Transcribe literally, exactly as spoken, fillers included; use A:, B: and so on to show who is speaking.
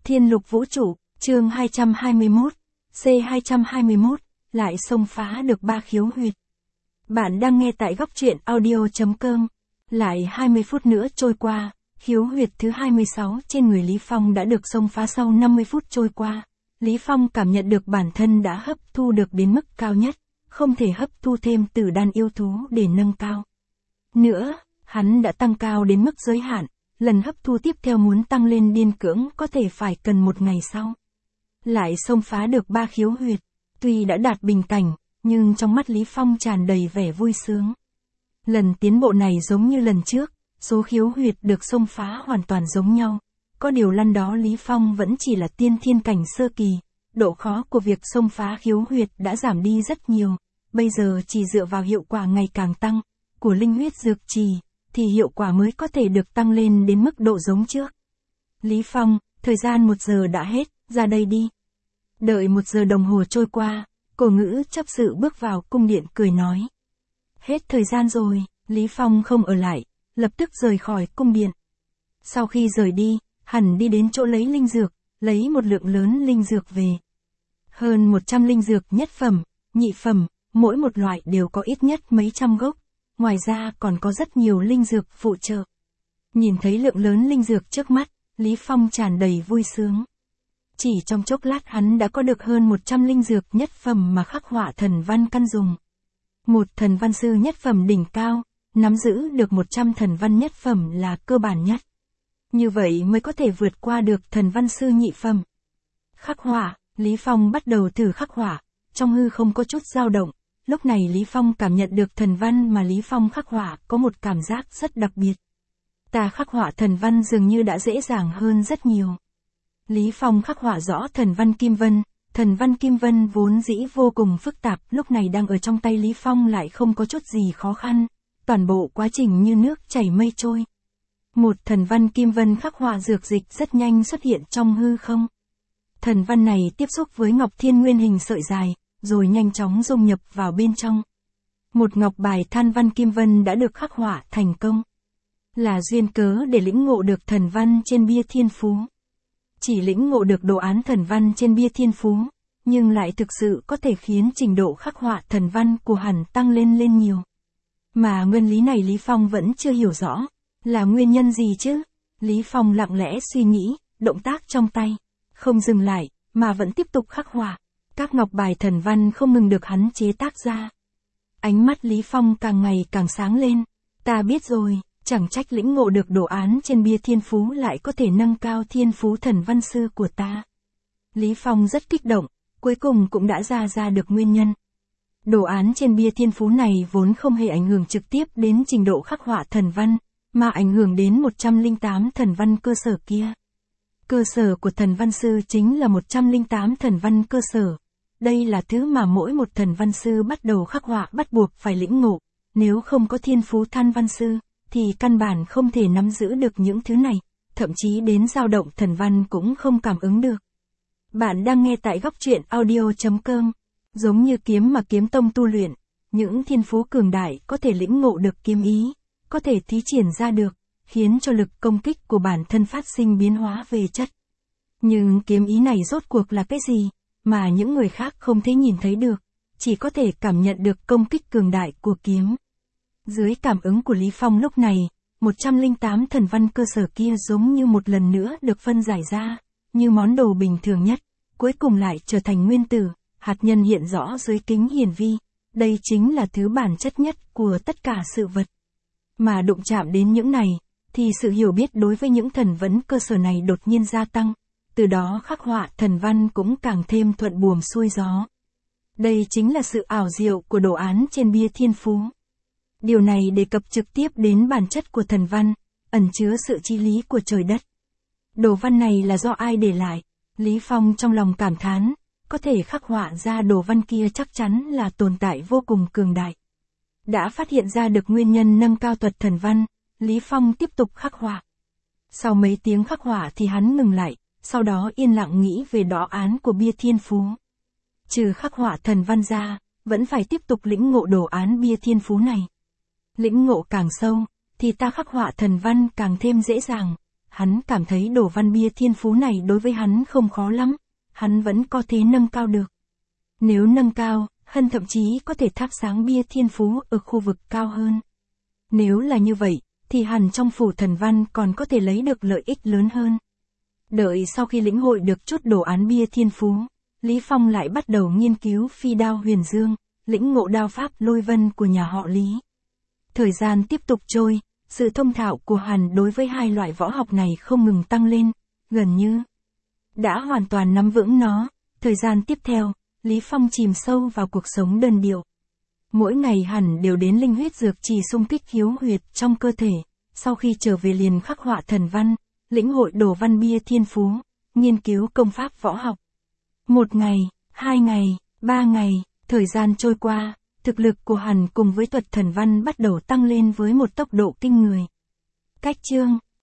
A: Thiên Lục Vũ Trụ, chương hai trăm hai mươi mốt, C hai trăm hai mươi mốt, lại xông phá được ba khiếu huyệt. Bạn đang nghe tại góc truyện audio.com. Lại hai mươi phút nữa trôi qua, khiếu huyệt thứ hai mươi sáu trên người Lý Phong đã được xông phá sau năm mươi phút trôi qua. Lý Phong cảm nhận được bản thân đã hấp thu được đến mức cao nhất, không thể hấp thu thêm tử đan yêu thú để nâng cao. Nữa, hắn đã tăng cao đến mức giới hạn, lần hấp thu tiếp theo muốn tăng lên điên cưỡng có thể phải cần một ngày sau. Lại xông phá được ba khiếu huyệt, tuy đã đạt bình cảnh, nhưng trong mắt Lý Phong tràn đầy vẻ vui sướng. Lần tiến bộ này giống như lần trước, số khiếu huyệt được xông phá hoàn toàn giống nhau. Có điều lần đó Lý Phong vẫn chỉ là tiên thiên cảnh sơ kỳ, độ khó của việc xông phá khiếu huyệt đã giảm đi rất nhiều, bây giờ chỉ dựa vào hiệu quả ngày càng tăng của linh huyết dược trì, thì hiệu quả mới có thể được tăng lên đến mức độ giống trước. Lý Phong, thời gian một giờ đã hết, ra đây đi. Đợi một giờ đồng hồ trôi qua, Cổ Ngữ chấp sự bước vào cung điện cười nói. Hết thời gian rồi, Lý Phong không ở lại, lập tức rời khỏi cung điện. Sau khi rời đi, hẳn đi đến chỗ lấy linh dược, lấy một lượng lớn linh dược về. Hơn một trăm linh dược nhất phẩm, nhị phẩm, mỗi một loại đều có ít nhất mấy trăm gốc, ngoài ra còn có rất nhiều linh dược phụ trợ. Nhìn thấy lượng lớn linh dược trước mắt, Lý Phong tràn đầy vui sướng. Chỉ trong chốc lát hắn đã có được hơn một trăm linh dược nhất phẩm mà khắc họa thần văn căn dùng. Một thần văn sư nhất phẩm đỉnh cao, nắm giữ được một trăm thần văn nhất phẩm là cơ bản nhất. Như vậy mới có thể vượt qua được thần văn sư nhị phẩm. Khắc họa, Lý Phong bắt đầu thử khắc họa, trong hư không có chút dao động. Lúc này Lý Phong cảm nhận được thần văn mà Lý Phong khắc họa có một cảm giác rất đặc biệt. Ta khắc họa thần văn dường như đã dễ dàng hơn rất nhiều. Lý Phong khắc họa rõ thần văn Kim Vân, thần văn Kim Vân vốn dĩ vô cùng phức tạp, lúc này đang ở trong tay Lý Phong lại không có chút gì khó khăn, toàn bộ quá trình như nước chảy mây trôi. Một thần văn Kim Vân khắc họa dược dịch rất nhanh xuất hiện trong hư không. Thần văn này tiếp xúc với Ngọc Thiên Nguyên hình sợi dài, rồi nhanh chóng dung nhập vào bên trong. Một ngọc bài than văn Kim Vân đã được khắc họa thành công. Là duyên cớ để lĩnh ngộ được thần văn trên bia thiên phú. Chỉ lĩnh ngộ được đồ án thần văn trên bia thiên phú, nhưng lại thực sự có thể khiến trình độ khắc họa thần văn của hắn tăng lên lên nhiều. Mà nguyên lý này Lý Phong vẫn chưa hiểu rõ, là nguyên nhân gì chứ? Lý Phong lặng lẽ suy nghĩ, động tác trong tay, không dừng lại, mà vẫn tiếp tục khắc họa. Các ngọc bài thần văn không ngừng được hắn chế tác ra. Ánh mắt Lý Phong càng ngày càng sáng lên. Ta biết rồi, chẳng trách lĩnh ngộ được đồ án trên bia thiên phú lại có thể nâng cao thiên phú thần văn sư của ta. Lý Phong rất kích động, cuối cùng cũng đã ra ra được nguyên nhân. Đồ án trên bia thiên phú này vốn không hề ảnh hưởng trực tiếp đến trình độ khắc họa thần văn, mà ảnh hưởng đến một trăm lẻ tám thần văn cơ sở kia. Cơ sở của thần văn sư chính là một trăm lẻ tám thần văn cơ sở. Đây là thứ mà mỗi một thần văn sư bắt đầu khắc họa bắt buộc phải lĩnh ngộ, nếu không có thiên phú than văn sư, thì căn bản không thể nắm giữ được những thứ này, thậm chí đến dao động thần văn cũng không cảm ứng được. Bạn đang nghe tại góc truyện audio.com, giống như kiếm mà kiếm tông tu luyện, những thiên phú cường đại có thể lĩnh ngộ được kiếm ý, có thể thí triển ra được, khiến cho lực công kích của bản thân phát sinh biến hóa về chất. Nhưng kiếm ý này rốt cuộc là cái gì? Mà những người khác không thể nhìn thấy được, chỉ có thể cảm nhận được công kích cường đại của kiếm. Dưới cảm ứng của Lý Phong lúc này, một trăm lẻ tám thần văn cơ sở kia giống như một lần nữa được phân giải ra, như món đồ bình thường nhất, cuối cùng lại trở thành nguyên tử, hạt nhân hiện rõ dưới kính hiển vi. Đây chính là thứ bản chất nhất của tất cả sự vật. Mà đụng chạm đến những này, thì sự hiểu biết đối với những thần vấn cơ sở này đột nhiên gia tăng. Từ đó khắc họa thần văn cũng càng thêm thuận buồm xuôi gió. Đây chính là sự ảo diệu của đồ án trên bia thiên phú. Điều này đề cập trực tiếp đến bản chất của thần văn, ẩn chứa sự chi lý của trời đất. Đồ văn này là do ai để lại? Lý Phong trong lòng cảm thán, có thể khắc họa ra đồ văn kia chắc chắn là tồn tại vô cùng cường đại. Đã phát hiện ra được nguyên nhân nâng cao thuật thần văn, Lý Phong tiếp tục khắc họa. Sau mấy tiếng khắc họa thì hắn ngừng lại. Sau đó yên lặng nghĩ về đồ án của bia thiên phú. Trừ khắc họa thần văn ra, vẫn phải tiếp tục lĩnh ngộ đồ án bia thiên phú này. Lĩnh ngộ càng sâu, thì ta khắc họa thần văn càng thêm dễ dàng. hắn cảm thấy đồ văn bia thiên phú này đối với hắn không khó lắm, hắn vẫn có thể nâng cao được. Nếu nâng cao, hắn thậm chí có thể thắp sáng bia thiên phú ở khu vực cao hơn. Nếu là như vậy, thì hẳn trong phủ thần văn còn có thể lấy được lợi ích lớn hơn. Đợi sau khi lĩnh hội được chút đồ án bia thiên phú, Lý Phong lại bắt đầu nghiên cứu phi đao huyền dương, lĩnh ngộ đao pháp lôi vân của nhà họ Lý. Thời gian tiếp tục trôi, sự thông thạo của hắn đối với hai loại võ học này không ngừng tăng lên, gần như đã hoàn toàn nắm vững nó. Thời gian tiếp theo, Lý Phong chìm sâu vào cuộc sống đơn điệu. Mỗi ngày hắn đều đến linh huyết dược trì xung kích khiếu huyệt trong cơ thể, sau khi trở về liền khắc họa thần văn, lĩnh hội đồ văn bia thiên phú, nghiên cứu công pháp võ học. Một ngày, hai ngày, ba ngày, thời gian trôi qua, thực lực của hắn cùng với thuật thần văn bắt đầu tăng lên với một tốc độ kinh người. Cách chương